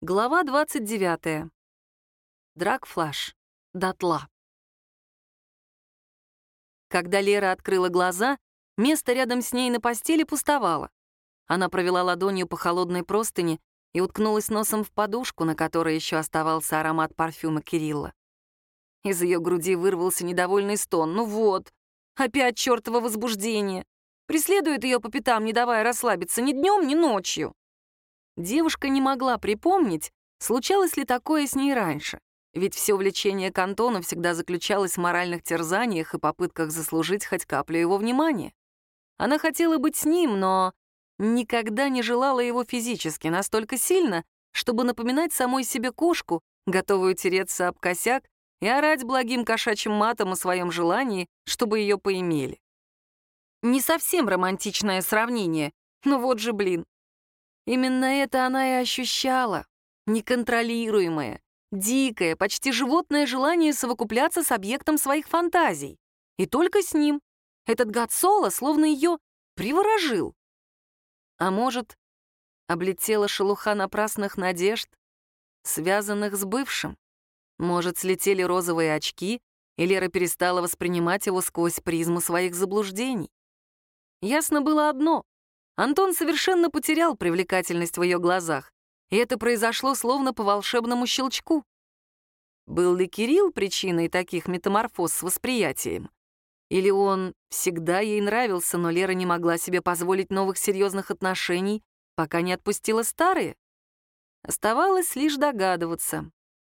Глава 29. Драгфлаш. Дотла. Когда Лера открыла глаза, место рядом с ней на постели пустовало. Она провела ладонью по холодной простыне и уткнулась носом в подушку, на которой еще оставался аромат парфюма Кирилла. Из ее груди вырвался недовольный стон. Ну вот, опять чертово возбуждение. Преследует ее по пятам, не давая расслабиться ни днем, ни ночью. Девушка не могла припомнить, случалось ли такое с ней раньше, ведь все влечение к Антону всегда заключалось в моральных терзаниях и попытках заслужить хоть каплю его внимания. Она хотела быть с ним, но никогда не желала его физически настолько сильно, чтобы напоминать самой себе кошку, готовую тереться об косяк и орать благим кошачьим матом о своем желании, чтобы ее поимели. Не совсем романтичное сравнение, но вот же, блин. Именно это она и ощущала. Неконтролируемое, дикое, почти животное желание совокупляться с объектом своих фантазий. И только с ним. Этот гад Соло словно ее приворожил. А может, облетела шелуха напрасных надежд, связанных с бывшим? Может, слетели розовые очки, и Лера перестала воспринимать его сквозь призму своих заблуждений? Ясно было одно. Антон совершенно потерял привлекательность в ее глазах, и это произошло словно по волшебному щелчку. Был ли Кирилл причиной таких метаморфоз с восприятием? Или он всегда ей нравился, но Лера не могла себе позволить новых серьезных отношений, пока не отпустила старые? Оставалось лишь догадываться.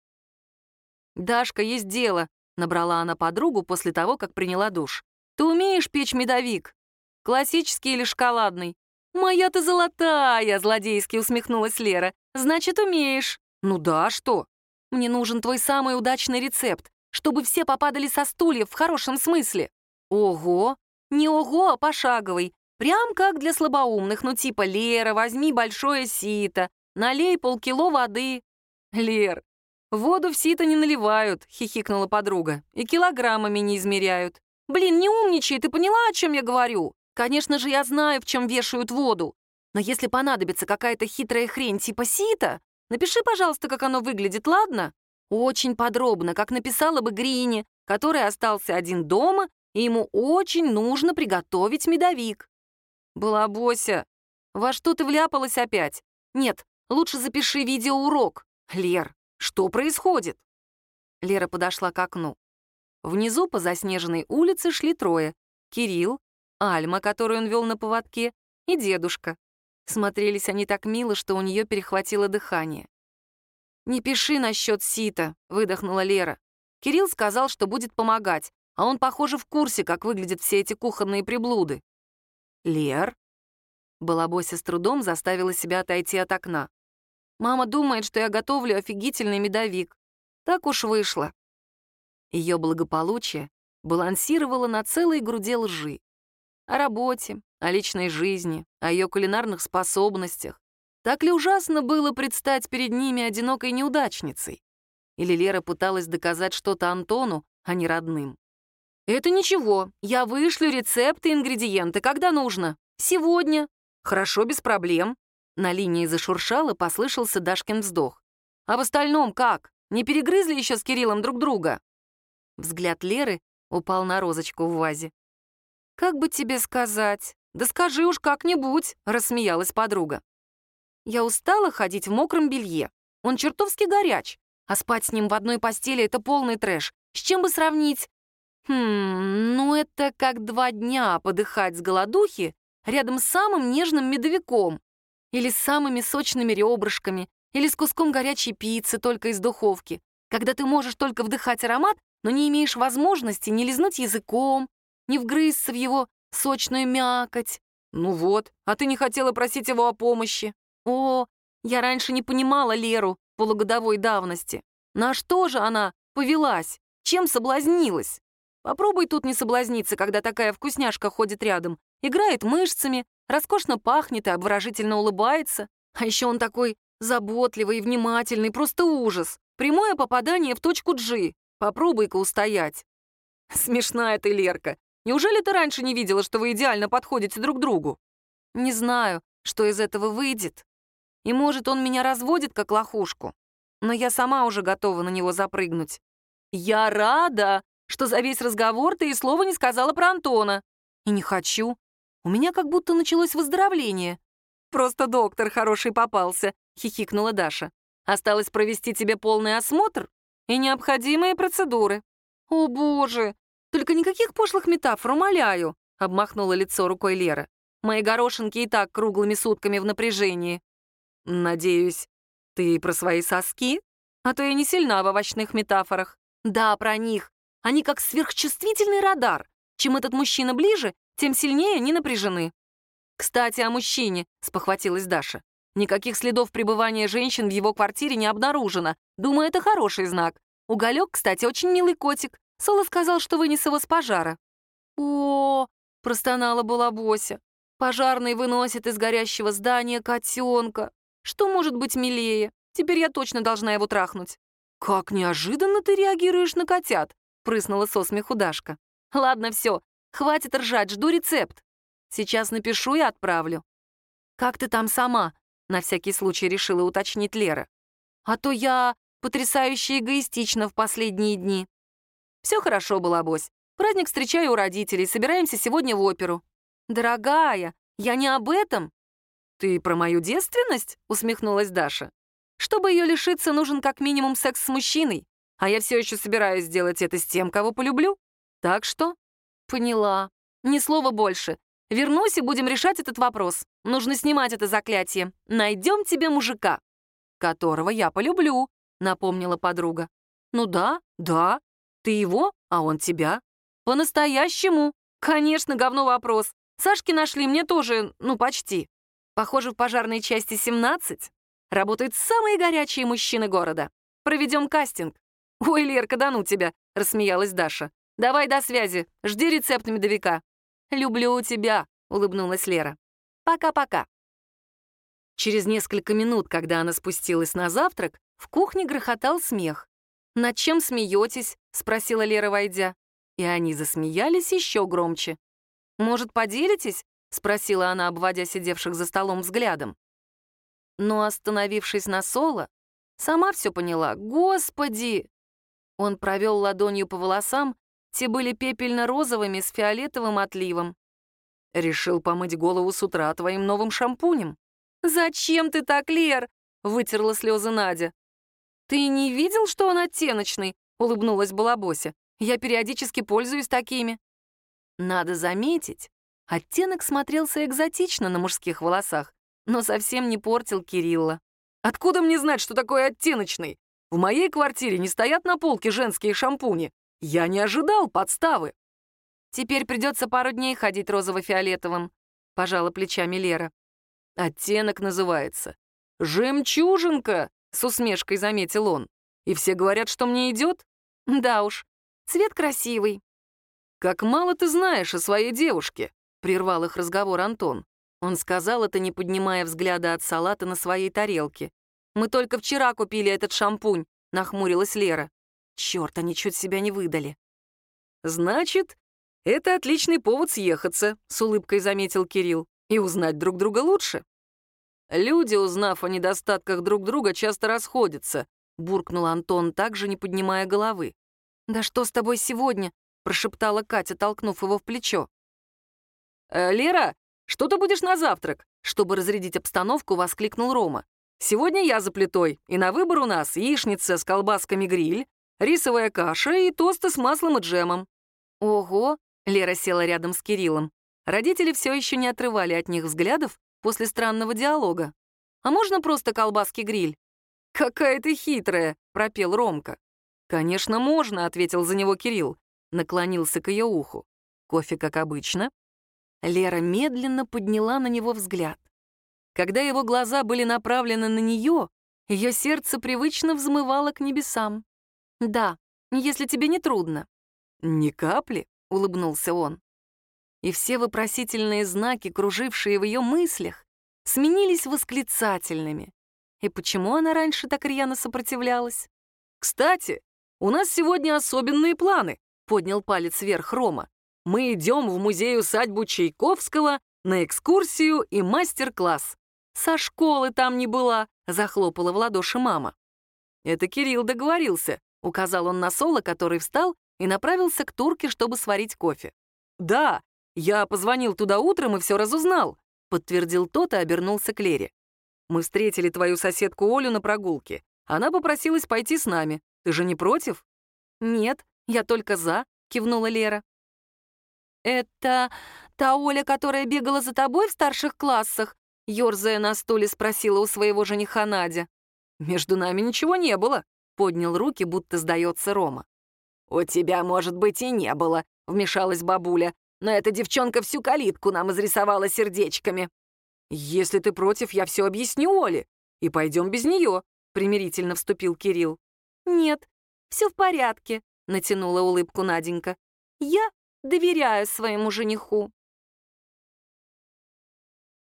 «Дашка, есть дело», — набрала она подругу после того, как приняла душ. «Ты умеешь печь медовик? Классический или шоколадный?» «Моя ты золотая!» — злодейски усмехнулась Лера. «Значит, умеешь». «Ну да, что? Мне нужен твой самый удачный рецепт, чтобы все попадали со стульев в хорошем смысле». «Ого! Не ого, а пошаговый. Прям как для слабоумных, ну типа Лера, возьми большое сито, налей полкило воды». «Лер, воду в сито не наливают», — хихикнула подруга, «и килограммами не измеряют». «Блин, не умничай, ты поняла, о чем я говорю? Конечно же, я знаю, в чем вешают воду. Но если понадобится какая-то хитрая хрень типа сита, напиши, пожалуйста, как оно выглядит, ладно? Очень подробно, как написала бы Грине, который остался один дома, и ему очень нужно приготовить медовик». «Балабося, во что ты вляпалась опять? Нет, лучше запиши видеоурок. Лер, что происходит?» Лера подошла к окну. Внизу по заснеженной улице шли трое. Кирилл, Альма, которую он вел на поводке, и дедушка. Смотрелись они так мило, что у нее перехватило дыхание. «Не пиши насчет сита», — выдохнула Лера. «Кирилл сказал, что будет помогать, а он, похоже, в курсе, как выглядят все эти кухонные приблуды». «Лер?» Балабося с трудом заставила себя отойти от окна. «Мама думает, что я готовлю офигительный медовик. Так уж вышло». Ее благополучие балансировало на целой груди лжи. О работе, о личной жизни, о ее кулинарных способностях. Так ли ужасно было предстать перед ними одинокой неудачницей? Или Лера пыталась доказать что-то Антону, а не родным? «Это ничего, я вышлю рецепты и ингредиенты, когда нужно. Сегодня. Хорошо, без проблем». На линии зашуршало, послышался Дашкин вздох. «А в остальном как? Не перегрызли еще с Кириллом друг друга?» Взгляд Леры упал на розочку в вазе. «Как бы тебе сказать? Да скажи уж как-нибудь», — рассмеялась подруга. «Я устала ходить в мокром белье. Он чертовски горяч, а спать с ним в одной постели — это полный трэш. С чем бы сравнить? Ну это как 2 дня подыхать с голодухи рядом с самым нежным медовиком. Или с самыми сочными ребрышками, или с куском горячей пиццы только из духовки, когда ты можешь только вдыхать аромат, но не имеешь возможности ни лизнуть языком, не вгрызться в его сочную мякоть. Ну вот, а ты не хотела просить его о помощи. О, я раньше не понимала Леру полугодовой давности. На что же она повелась? Чем соблазнилась? Попробуй тут не соблазниться, когда такая вкусняшка ходит рядом, играет мышцами, роскошно пахнет и обворожительно улыбается. А еще он такой заботливый и внимательный, просто ужас. Прямое попадание в точку G. Попробуй-ка устоять. Смешная ты, Лерка. Неужели ты раньше не видела, что вы идеально подходите друг другу? Не знаю, что из этого выйдет. И, может, он меня разводит, как лохушку. Но я сама уже готова на него запрыгнуть. Я рада, что за весь разговор ты и слова не сказала про Антона. И не хочу. У меня как будто началось выздоровление. Просто доктор хороший попался, хихикнула Даша. Осталось провести тебе полный осмотр и необходимые процедуры. О, боже, только никаких пошлых метафор, умоляю, обмахнула лицо рукой Лера. Мои горошинки и так круглыми сутками в напряжении. Надеюсь, ты про свои соски? А то я не сильна в овощных метафорах. Да, про них. Они как сверхчувствительный радар. Чем этот мужчина ближе, тем сильнее они напряжены. «Кстати, о мужчине», — спохватилась Даша. «Никаких следов пребывания женщин в его квартире не обнаружено. Думаю, это хороший знак. Уголек, кстати, очень милый котик. Соло сказал, что вынес его с пожара». «О, — простонала Балабося, — пожарный выносит из горящего здания котенка. Что может быть милее? Теперь я точно должна его трахнуть». «Как неожиданно ты реагируешь на котят», — прыснула со смеху Дашка. «Ладно, все, хватит ржать, жду рецепт. Сейчас напишу и отправлю». «Как ты там сама?» — на всякий случай решила уточнить Лера. «А то я потрясающе эгоистична в последние дни». «Все хорошо, Балабось. Праздник встречаю у родителей, собираемся сегодня в оперу». «Дорогая, я не об этом». «Ты про мою девственность?» — усмехнулась Даша. «Чтобы ее лишиться, нужен как минимум секс с мужчиной, а я все еще собираюсь сделать это с тем, кого полюблю. Так что...» «Поняла. Ни слова больше. Вернусь и будем решать этот вопрос. Нужно снимать это заклятие. Найдем тебе мужика». «Которого я полюблю», — напомнила подруга. «Ну да, да. Ты его, а он тебя». «По-настоящему. Конечно, говно вопрос. Сашки нашли, мне тоже, ну, почти. Похоже, в пожарной части 17 работают самые горячие мужчины города. Проведем кастинг». «Ой, Лерка, да ну тебя», — рассмеялась Даша. «Давай до связи. Жди рецепт медовика». «Люблю тебя», — улыбнулась Лера. «Пока-пока». Через несколько минут, когда она спустилась на завтрак, в кухне грохотал смех. «Над чем смеетесь?» — спросила Лера, войдя. И они засмеялись еще громче. «Может, поделитесь?» — спросила она, обводя сидевших за столом взглядом. Но, остановившись на Соло, сама все поняла. «Господи!» Он провел ладонью по волосам, те были пепельно-розовыми с фиолетовым отливом. «Решил помыть голову с утра твоим новым шампунем». «Зачем ты так, Лер?» — вытерла слезы Надя. «Ты не видел, что он оттеночный?» — улыбнулась Балабося. «Я периодически пользуюсь такими». Надо заметить, оттенок смотрелся экзотично на мужских волосах, но совсем не портил Кирилла. «Откуда мне знать, что такое оттеночный? В моей квартире не стоят на полке женские шампуни. Я не ожидал подставы». «Теперь придется пару дней ходить розово-фиолетовым», — пожала плечами Лера. «Оттенок называется «Жемчужинка», — с усмешкой заметил он. «И все говорят, что мне идет?» «Да уж, цвет красивый». «Как мало ты знаешь о своей девушке», — прервал их разговор Антон. Он сказал это, не поднимая взгляда от салата на своей тарелке. «Мы только вчера купили этот шампунь», — нахмурилась Лера. «Черт, они чуть себя не выдали». «Значит, это отличный повод съехаться», — с улыбкой заметил Кирилл, «и узнать друг друга лучше». «Люди, узнав о недостатках друг друга, часто расходятся», — буркнул Антон, также не поднимая головы. «Да что с тобой сегодня?» — прошептала Катя, толкнув его в плечо. «Лера, что ты будешь на завтрак?» — чтобы разрядить обстановку, воскликнул Рома. «Сегодня я за плитой, и на выбор у нас яичница с колбасками гриль, рисовая каша и тосты с маслом и джемом». «Ого!» — Лера села рядом с Кириллом. Родители все еще не отрывали от них взглядов после странного диалога. «А можно просто колбаски-гриль?» «Какая ты хитрая!» — пропел Ромка. «Конечно, можно», — ответил за него Кирилл. Наклонился к ее уху. «Кофе, как обычно?» Лера медленно подняла на него взгляд. Когда его глаза были направлены на нее, ее сердце привычно взмывало к небесам. «Да, если тебе не трудно». «Ни капли», — улыбнулся он. И все вопросительные знаки, кружившие в ее мыслях, сменились восклицательными. И почему она раньше так рьяно сопротивлялась? «Кстати, у нас сегодня особенные планы», — поднял палец вверх Рома. «Мы идем в музей-усадьбу Чайковского на экскурсию и мастер-класс. «Со школы там не была», — захлопала в ладоши мама. «Это Кирилл договорился», — указал он на Соло, который встал и направился к турке, чтобы сварить кофе. «Да, я позвонил туда утром и все разузнал», — подтвердил тот и обернулся к Лере. «Мы встретили твою соседку Олю на прогулке. Она попросилась пойти с нами. Ты же не против?» «Нет, я только за», — кивнула Лера. «Это та Оля, которая бегала за тобой в старших классах?» — ерзая на стуле спросила у своего жениха Надя. «Между нами ничего не было», — поднял руки, будто сдается Рома. «У тебя, может быть, и не было», — вмешалась бабуля, «но эта девчонка всю калитку нам изрисовала сердечками». «Если ты против, я все объясню Оле, и пойдем без нее», — примирительно вступил Кирилл. «Нет, все в порядке», — натянула улыбку Наденька. «Я доверяю своему жениху».